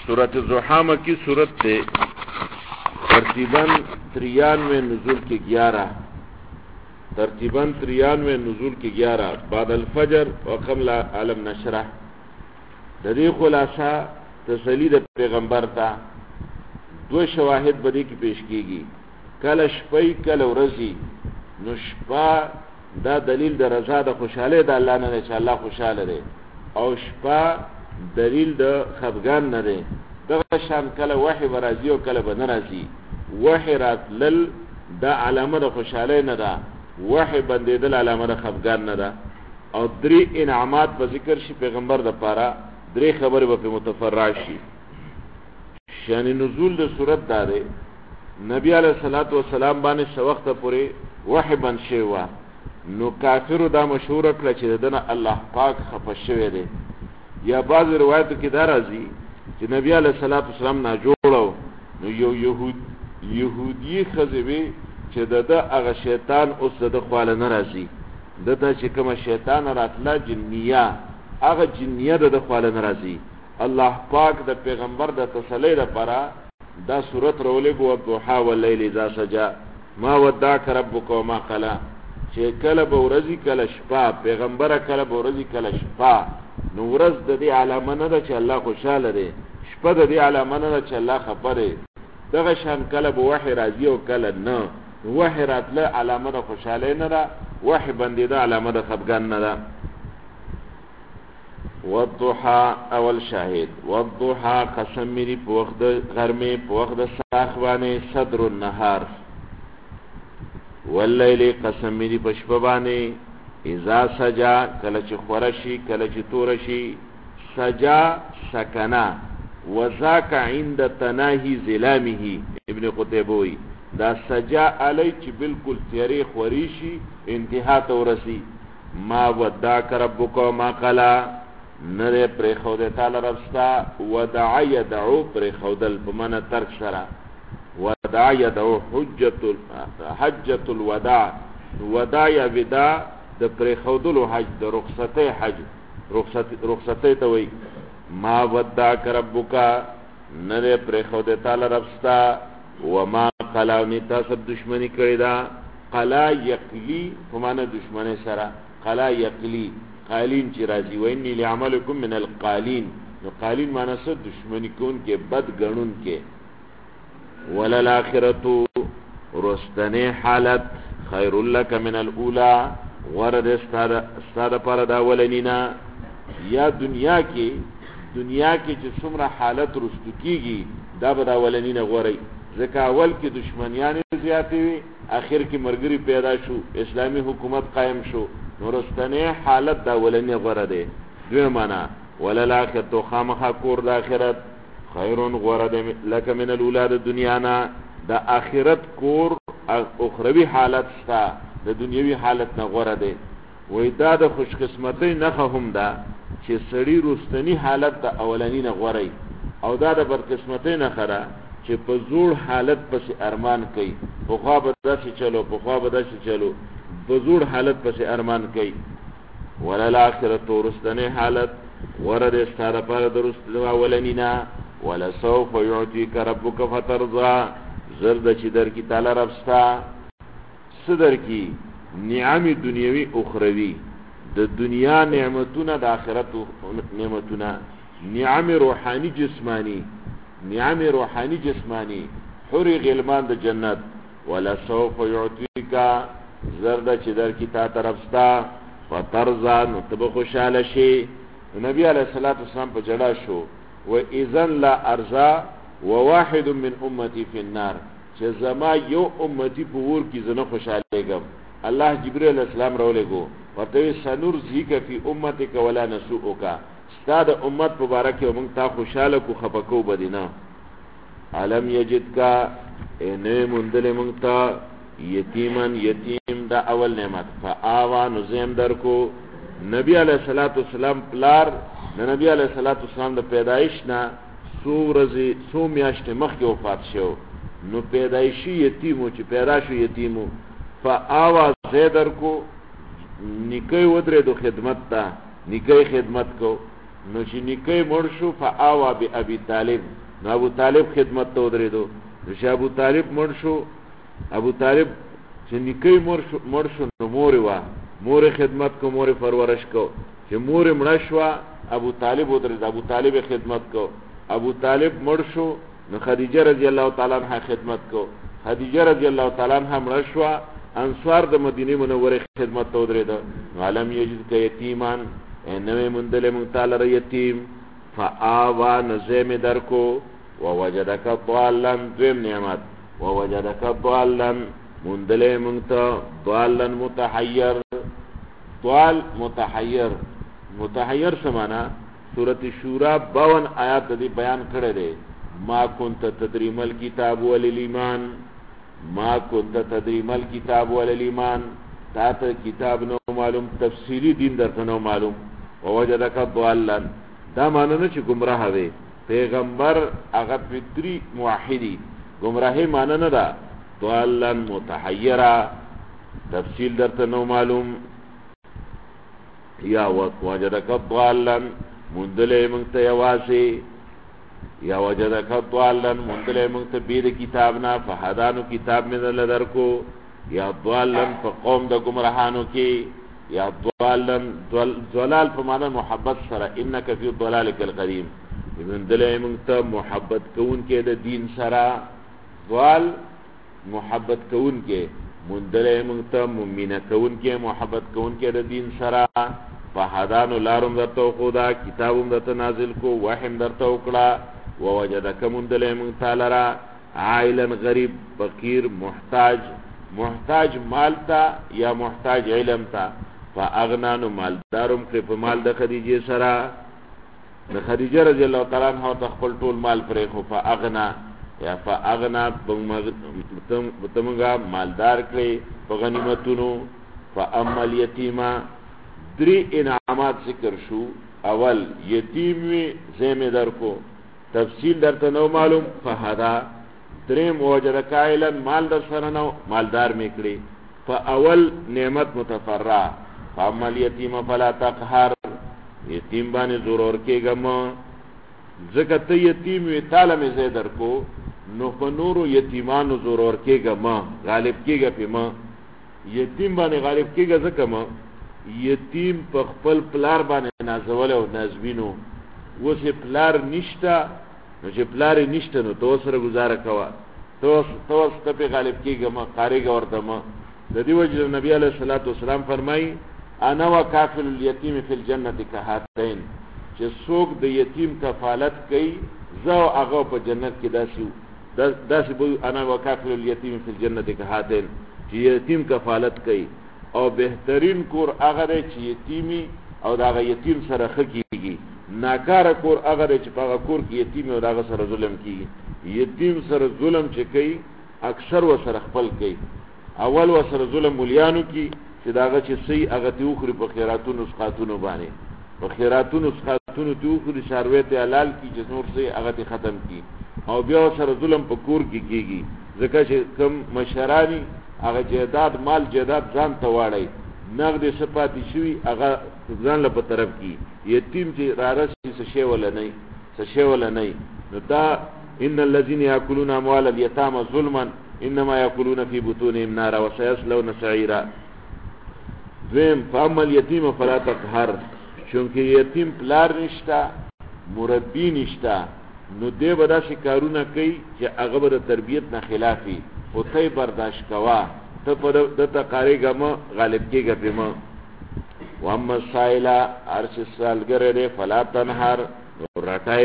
सूरत ज़ुहा की सूरत थे तरतीबन 93 नुज़ूल के 11 तरतीबन 93 नुज़ूल के 11 बाद अल-फजर व क़ब्ल आलम नशरा दरी खुलासा तसली द पैगंबर था दो शवाहिद बदी की पेश कीगी कल शपई कल वरजी नुशपा दा दलील द रजा द खुशाले द अल्लाह ने च अल्लाह खुशाल रे और शपा दलील द खफगान न रे दगा शान कल वही बराजी और कल बनराजी वही रात लल दा अलामा द खुशाले न दा वही बंदे दल अलामा द खफगान न दा और दरी इनामात ब जिक्र शी पैगंबर द पारा दरी खबर ब मुतफर्राशी शान नुज़ूल द सूरत दारे नबी अलैहिस्सलातु वस्सलाम बाने सवक्त पूरे वही बन शेवा नो काफिर दा मशहूर कल च दना अल्लाह पाक खफशवे दे या बाज रिवायत की दाराजी कि नबी अलैहिस्सलातु वस्सलाम ना जोड़ो नो यहूदी खजबे च ददा अग शैतान उस द ख्वाल नाराजी दता च कम शैतान रातला जिन्निया अग जिन्निया द ख्वाल नाराजी अल्लाह पाक द पैगंबर द तसली द परा दा सूरत रोले गो दुहा वल्लैल इज़ा सजा मा वद्दाक रब्बुक वमा क़ला चे कल बौरजी कल शपा पैगंबर कल बौरजी कल शपा नूरज द दे आलमन द च अल्लाह खुशाल रे शपा द दे आलमन द च अल्लाह खबरे दग शान कल वही राजी और कल न वही रातल आलमन खुशाले न रा वही बंदी द आलमन खफगान न रा वद्दुहा अवल शाहिद वद्दुहा कसम मेरी पोखद घर में पोखद साखवाने सदर नहार वल्लैल कसम मेरी पशपबाने इज़ा सजा कलच खुरशी कलच तोरशी सजा सकना वज़ाक इंद तनाही ज़िलामिही इब्न क़ुतैबोई दा सजा अलैच बिल्कुल तेरे खुरीशी इंतहा तोरसी मा वद्दाक रब्बुक मा क़ला नरे प्रेखौदे ताला रब्स्ता वदዓ यदعو प्रेखौदल बमन तर्क सरा वदዓ यदعو हज्जतुल वदा वदा या विदा द प्रेखौदल हज द रुखसते हज रुखसते तवई मा वद्दाक रब्बुका नरे प्रेखौदे ताला रब्स्ता वमा क़लानी ता सब दुश्मनी करेदा क़ला यकली बमन दुश्मनी सरा क़ला यकली कालीन चिराजी वन्नी लिअमलकुम मिन अलकालीन कालीन माना से दुश्मनी कौन के बद गणुन के वलल आखिरतु रुस्तने हालत खैरुल लक मिन अलऊला वरद स्ताद पर दावलनीना या दुनिया के जिसमरा हालत रुस्तु कीगी दा बदावलनीना गौरई ज़का अवल की दुश्मनियाँ ज़्यादा हुई आखिर की मरगरी पैदा शो इस्लामी हुकूमत कायम शो नौरस्तने हालत दा वलने गरदे दो माना वलल आखिरतु खामखा कोर दा आखिरत खैरुन गरदे लक मिन अलउलाद दुनियाना दा आखिरत कोर उखरवी हालत sta दा दुनियावी हालत न गरदे वही दा द खुशकिस्मती नखहुम दा چې सड़ी रुस्तनी हालत दा अवलनी न गरई او دا द बदकिस्मती नखरा چې په زوړ حالت پس ارمان کوي په خوا بداسي چلو په زوړ حالت پس ارمان کوي ولل اخرت ورستنه حالت ورد استاره پر درست اولنینا ولا سوف يعطيك ربك فترضى زرد چې در کی تعالی ربستا صدر کی نعم دنیوي اخروی د دنیا نعمتونه د آخرت نعمتونه نعم روحانی جسمانی حوری غلمان د جنت ولا سوف يعطيك زرد چې در کی تا طرفستا فترضى نتب خوشاله شي نبی علیہ الصلوۃ والسلام په جڑا شو و اذن لا ارزا وواحد من امتي في النار چې زما یو امتی په ور کې زنه خوشالهګم الله جبرئیل علیہ السلام راولېګو ورته سنرزیک فی امتک ولا نسوءک استاد امت مبارک او موږ تا خوشاله کو خپکو بدینا علم یجد کا انه مندل موږ تا یتیم دا اول نعمت فآوا نزیم در کو نبی علیہ الصلوۃ والسلام پلار نبی علیہ الصلوۃ والسلام د پیدایش نا سو میاشت مخکې وفات شو نو پیدایشی یتیمو چې پیدا شو یتیمو فآوا زیدر کو نکای ودره دو خدمت تا نکای خدمت کو نو چې نیکه مړ شو فآوا بأبي طالب، نو ابو طالب خدمت ته ودرېدو. نو چې ابو طالب مړ شو، ابو طالب چې نیکه مړ شو نو مور وا، مور خدمت کو، مور پرورش کو. چې مور مړ شو ابو طالب ودرېد، ابو طالب خدمت کو. ابو طالب مړ شو نو خدیجه رضی الله تعالی عنها خدمت کو. خدیجه رضی الله تعالی عنها مړ شو، انصار د مدینه منوره خدمت ته ودرېد. علم یجد ک یتیمان، انوی مندل مغتال ر یتیم، فآوا نزم درکو، ووجدک ضالا، دویم نعمت ووجدک ضالا، مندل مغتا ضالا متحیر. ضال متحیر، متحیر سمانا سورۃ شورى 52 آیات دی بیان کړی دی. ما كنت تدري ما الكتاب ولا الایمان، ما كنت تدري ما الكتاب ولا الایمان، تا ته کتاب نو معلوم، تفصیلی دین درته نو معلوم. ووجدک ضالا، دا معنی نه چې گمراه دی، پیغمبر هغه فطری موحدی، گمراهی معنی نه ده. ضالا متحیرا، تفصیل درته نو معلوم. یا وجدک ضالا، مندلې مونږ ته یوازې، یا وجدک ضالا، مندلې مونږ ته بیر کتابنا، فهدانو کتاب مې دل درکو. یا ضالا په قوم د گمراهانو کې، یا ضالا ضلال په معنا محبت سره، انک فی ضلالک القدیم، مندلې مونږ ته محبت کون کې د دین سره. ضال محبت کون کې، مندلې مونږ ته مؤمنه کون کې محبت کون کې د دین سره. فهدانو لارم درته خدا، کتابم درته نازل کو، وحیم درته وکړه. ووجدک مندلې مونږ تعالی را عائلا، غریب، فقیر، محتاج، محتاج مال تا یا محتاج علم تا. فاغنا، نو مالدارم کړ په مال د خدیجه سره. د خدیجه رضی الله تعالی عنها ته خپل ټول مال پرې خو فاغنا، یا فاغنا تمغا مالدار کړي په غنیمتونو. فاما الیتیما، دری انعامات ذکر شو. اول یتیم وی زیمه در کو، تفصیل درته نو معلوم. فهدا، دریم وجدک عائلا، مال در سره نو، مالدار میکړي. فاول نعمت متفرع. فاما الیتیم فلا تقهر، یتیم باندې زور اور کېګم، ځکه ته یتیم وی تعالی می زیدر کو، نو په نورو یتیمانو زور اور کېګم، غالب کېګه په ما. یتیم باندې غالب کېګه ځکه ما یتیم په خپل پلار باندې نازول او نازوینو. وسه پلار نشتا، نو چې پلار نشته نو تو سره گزاره کوا، تو په غالب کېګه ما قاریګه ورته ما. د دې وجه نبی علیہ الصلوۃ والسلام فرمایي انا وکافل الیتیم فی الجنه کهاتین، چې څوک د یتیم کفالت کوي زو هغه په جنت کې داسې بو. انا وکافل الیتیم فی الجنه کهاتین، چې یتیم کفالت کوي. او بهترین کور هغه دی چې یتیمی او دا یتیم سره خکېږي. ناکاره کور هغه دی چې په هغه کور کې یتیم او دا سره ظلم کیږي. یتیم سره ظلم چې کوي اکثر و سره خپل کوي. اول و سره ظلم مليانو کی چې داغه چې صحیح هغه ته وخوري په خیراتونو سقاتونو باندې، په خیراتونو سقاتونو ته وخوري، شاروي ته حلال کی چې نور صحیح هغه ته ختم کی. او بیا سره ظلم په کور کې کیږي، ځکه چې کم مشرانی هغه جیداد مال جیداد ځان ته واړی، نغد صفاتی شوی هغه ځان له په طرف کی. یتیم چې رارسي څه شی ولا نه، څه شی ولا نه. نو دا ان الذين ياكلون اموال اليتامى ظلما انما ياكلون في بطونهم نارا وسيصلون سعيرا. دویم فاما الیتیم فلا تقهر، چونکه یتیم پلار نشتا، مربی نشتا، نو دی به داسې کارونه کوي چې هغه به د تربیت نه خلافي، خو ته برداشت کوه، ته په دته قاریږه مه، غالب کېږه پې مه. واما السائله، هر چې سالګری دی فلا تنهر، رټای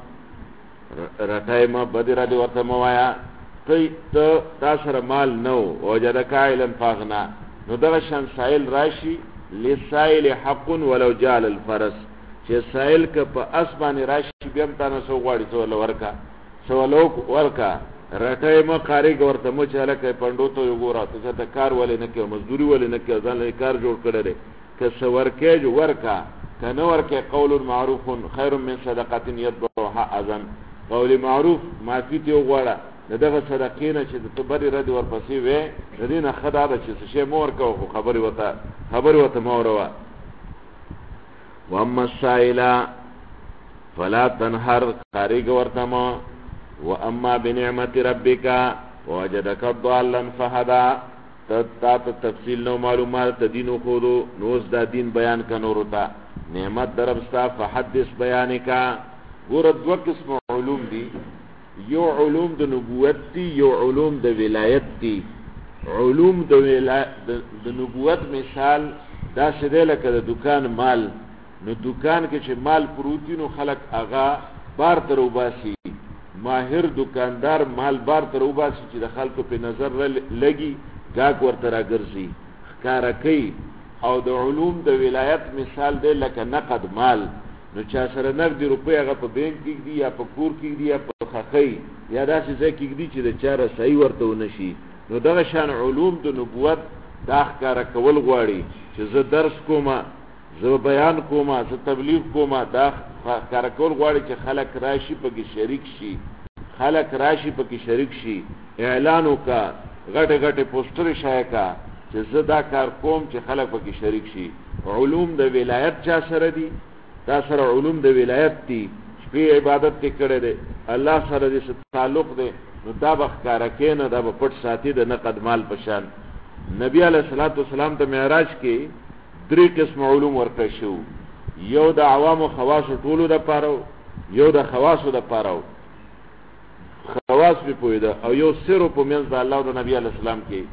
مه، بدې ردې ورته مه وایه. ته تا سره مال نه و، وجدک عائلا فاغنا، نو دغه شان سائل راشي. لسائل حق ولو جعل الفرس، چې سائل که په اسمانې راشي بیا هم تا نه څه غواړي، څه وله ورکه، څه وله ورکه. رټی مه، قاریږه ورته مه چې هلکه پنډو ته یې ګوره، ته ته کار ولې نه کوې، مزدوري ولې نه کوې، ځان له کار جوړ کړی دی. که څه ورکې ورکه، که نه ورکې قول معروف خیر من صدقه یتبعها اذى. قول معروف معافي ته وغواړه د دغه صدقې نه چې ته بری ردې ورپسې وې، د دې نه ښه دا ده چې څه شی مه ورکوه، خو خبرې ورته مه اوروه. واما السائله، فلا تنهر خارج ورتما واما بنعمت ربک ووجدک ضالا فهدى تا تفصیل نو معلومات دینو خودو نوز دا دین بیان کنورو تا نعمت دربستا فحدث بیان کا گورد دو قسم علوم دی یو علوم د نبوت دی یو علوم د ولایت دی علوم د نبوت مثال دا شده لکه د دکان مال نو دکان کې چې مال پروتی نو خلق اغا بار تر وباسي ماهر دکاندار مال بار تر وباسي چې د خلکو په نظر لګي گاک ورته راګرځي ښکارا کوي او د علوم د ولایت مثال دی لکه نقد مال نو چا سره نقد روپۍ هغه په بینک کې دی یا په کور کې دی یا په خخۍ یا داسې ځای کې دی چې د چاره صحیح ورته ونشي نو دغه شان علوم د نبوت دا ښکارا کول غواړي چې زه درس کوم زه بیان کوم زه تبلیغ کوم دا ښکارا کول غواړي چې خلک راشي پکې شریک شي خلک راشي پکې شریک شي اعلان وکا غټه غټه پوسټر شای کا چې زه دا کار کوم چې خلک پکې شریک شي علوم د ولایت چا سره دي دا سره علوم د ولایت دي چې عبادت کې کړه دي الله سره دې تعلق دي نو دا بخکاره کینه دا په پټ ساتي د نقد مال پشان نبی علیہ الصلوۃ والسلام ته معراج کې درې قسم علوم ورکړ شو یو د عوام او خواص ټولو د پاره یو د خواصو د پاره خواص به پویدا او یو سر په منځ د الله او د نبی علیہ السلام کې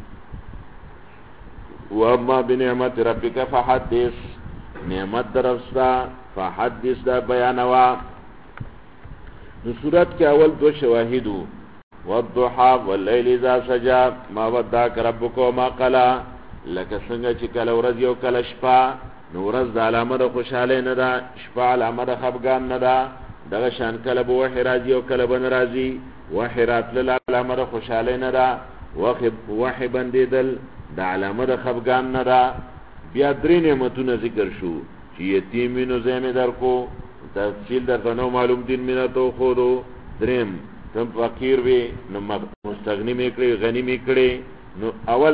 و اما بنعمت ربک فحدث نعمت درستا فحدث دا بیانوا نو صورت کې اول دو شواهدو والضحى والليل اذا سجى ما ودعك ربك وما قلى لکه څنګه چې کله ورځ یو کله شپه نو ورځ د علامه د خوشاله نه ده شپه علامه د خفګان نه ده دغه شان کله به وحی راځي او کله به ناراضي وحی راتل علامه د خوشاله نه ده وحی بندیدل د علامه د خفګان نه ده بیا درې نعمتونه ذکر شو چې یتیمینو زمې درکو تفصیل درته نو معلوم دین مینه تو خودو دریم تم فقیر وی نو مستغنی میکړي غنی میکړي نو اول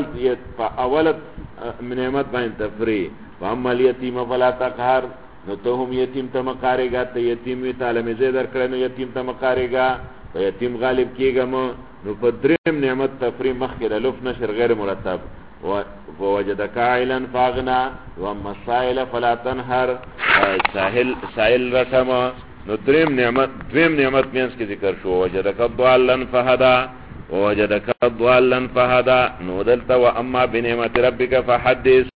نعمت باندې تفری فاما الیتیم فلا تقهر نو ته هم یتیم ته مقارېګا ته یتیم وی تعالی می زه درکړې نو یتیم ته مقارېګا ته یتیم غالب کیګم نو په دریم نعمت تفری مخکې د لف نشر غیر مرتب ووجدك عائلا فاغنا واما السائل فلا تنهر سائل رسما نو دویم نعمت مینس کی ذکر شو وجدك ضالا فهدى نو دلتا واما بنعمت ربك فحدث